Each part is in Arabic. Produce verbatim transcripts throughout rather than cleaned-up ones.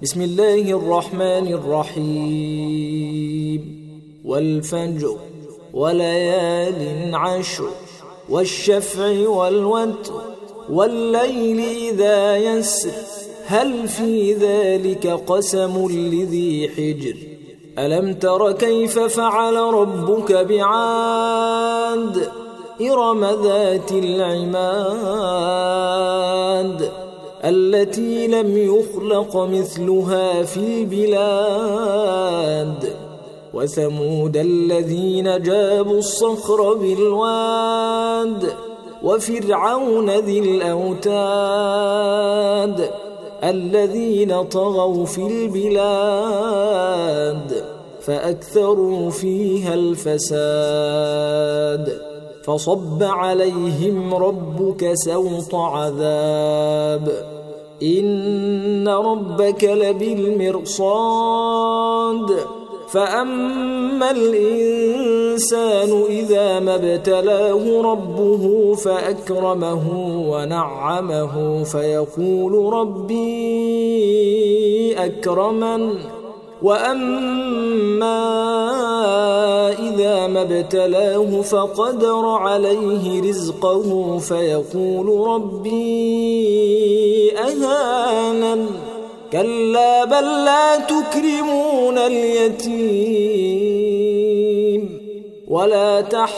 بسم الله الرحمن الرحيم والفجر وليال عشر والشفع والوتر والليل إذا يسر هل في ذلك قسم لذي حجر ألم تر كيف فعل ربك بعاد إرم ذات العماد التي لم يخلق مثلها في البلاد وثمود الذين جابوا الصخر بالواد وفرعون ذي الأوتاد الذين طغوا في البلاد فأكثروا فيها الفساد فصب عليهم ربك سوط عذاب إن ربك لبالمرصاد فأما الإنسان إذا ما ابتلاه ربه فأكرمه ونعمه فيقول ربي أكرمن وأما إذا ما ابتلاه فقدر عليه رزقه فيقول ربي أهانن كلا بل لا تكرمون اليتيم ولا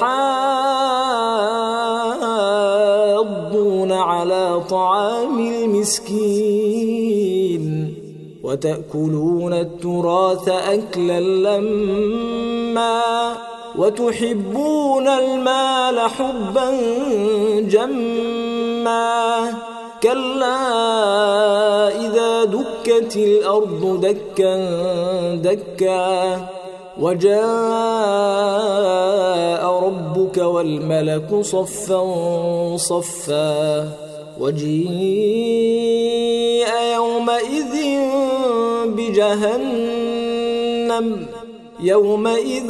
تحاضون على طعام المسكين وتأكلون التراث أكلا لما وتحبون المال حبا جما كلا إذا دكت الأرض دكا دكا وجاء ربك والملك صفا صفا وجيء يومئذ بجهنم يومئذ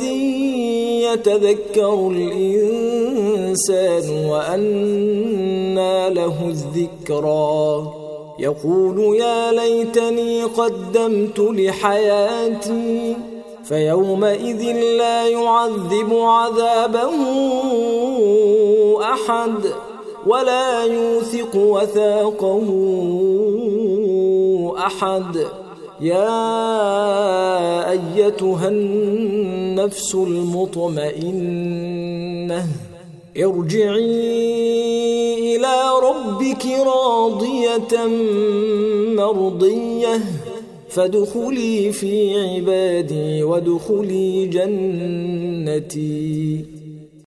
يتذكر الإنسان وأنى له الذكرى يقول يا ليتني قدمت لحياتي فيومئذ لا يعذب عذابه أحد ولا يوثق وثاقه أحد يا أيتها النفس المطمئنة ارجعي إلى ربك راضية مرضية فادخلي في عبادي وادخلي جنتي.